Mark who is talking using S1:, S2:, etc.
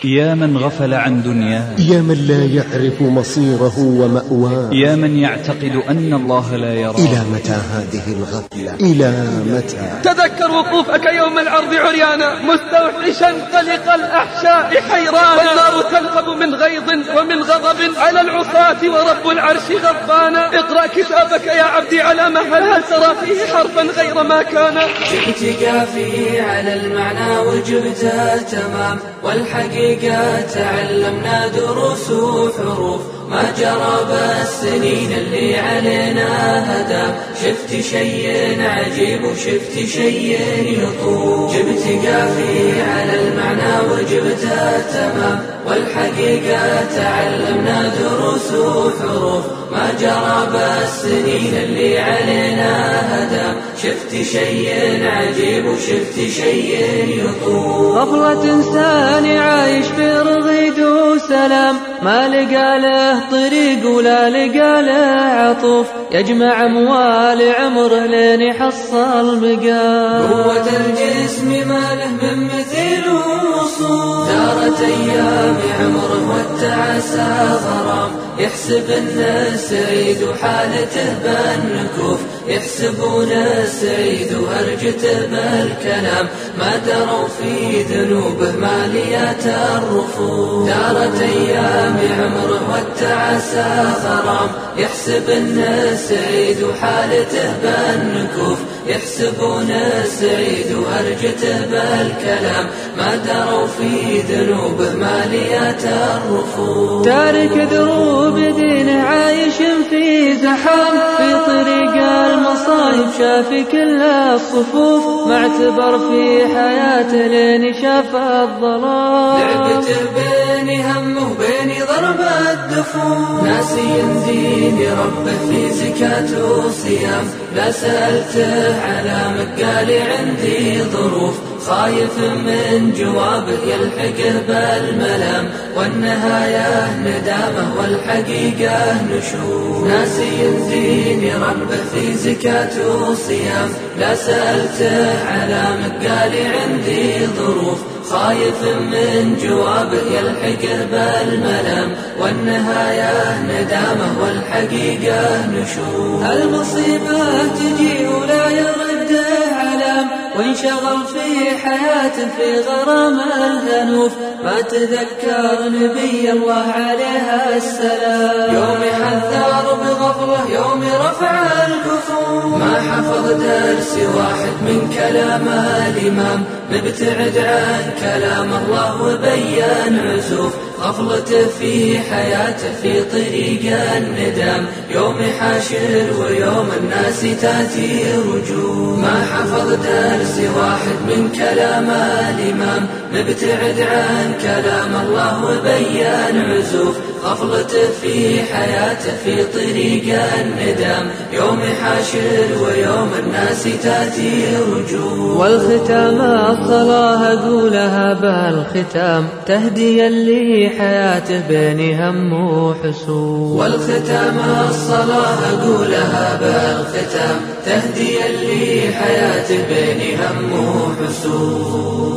S1: يا من غفل عن دنياه،
S2: يا من لا يعرف مصيره ومأواه،
S1: يا من يعتقد أن الله لا يراه.
S2: إلى متى هذه الغفلة؟ إلى متى؟
S3: تذكر وقوفك يوم العرض عريانا مستوحشا قلق الأحشاء حيرانا، والنار تلهب من غيظ ومن غضب على العصاة ورب العرش غضبانا. اقرأ كتابك يا عبدي على مهل، هل ترى فيه حرفا غير ما كان؟
S4: جبت كافي على المعنى وجبت تمام، والحقيقة تعلمنا دروس وحروف ما جرى بالسنين اللي علينا هدام. شفت شيء عجيب وشفت شيء يطوف، جبت قافي على المعنى وجبت تمام، والحقيقة تعلمنا دروس وحروف ما جرى بالسنين اللي علينا هدام. شفت شيء عجيب وشفت شيء يطوف.
S5: غفلة إنسان عايش في رغيد وسلام، ما لقى له طريق ولا لقى له عطوف، يجمع أموال عمره لين يحصل مقام.
S4: قوة الجسم ما له من مثيل وصول، دارت أيام عمره والتعاسى غرام. يحسب انه سعيد وحالته بالنكوف، يحسبون سعيد وهرجته بالكلام، ما دروا في ذنوبه ماليات الرفوف. دارت أيام عمره والتعاسى غرام، يحسب انه سعيد وحالته بالنكوف، يحسبون سعيد وهرجته بالكلام، ما دروا في ذنوبه ماليات الرفوف.
S5: تارك دروب دينه عايش في زحام، في طريق المصايب شاف كل الصفوف، ما اعتبر في حياته لين شاف الظلام.
S4: لعبته بين همه وبين ضرب الدفوف، ناسي دين ربه في زكاة وصيام، لا سألته على مقالي عندي ظروف، خايف من جوابه يلحقه بالملام، والنهاية ندامه والحقيقة نشوف. ناسي دين ربه في زكاة وصيام، لا سألته على مقالي عندي ظروف، خايف من جوابه يلحقه بالملام، والنهاية ندامه والحقيقة نشوف.
S5: المصيبة تجي ولا يرده علام، وانشغل في حياته في غرام الذنوب، ما تذكر نبي الله عليه السلام.
S4: يوم حذر بغفله يوم رفع الكفوف، ما حفظ درس واحد من كلام الإمام، مبتعد عن كلام الله وبين عزوف. غفلته في حياته في طريق الندام، يوم حاشر ويوم الناس تاتي رجوع. ما حفظ درس واحد من كلام الإمام، مبتعد عن كلام الله وبين عزوف. غفلته في حياته في طريق الندام، يوم حاشر ويوم الناس تاتي رجوع.
S5: والختام الصلاة أقولها بالختام، تهديا لحياته بين هم وحسود.
S4: والختام الصلاة أقولها بالختام، تهديا لحياته بين هم وحسود.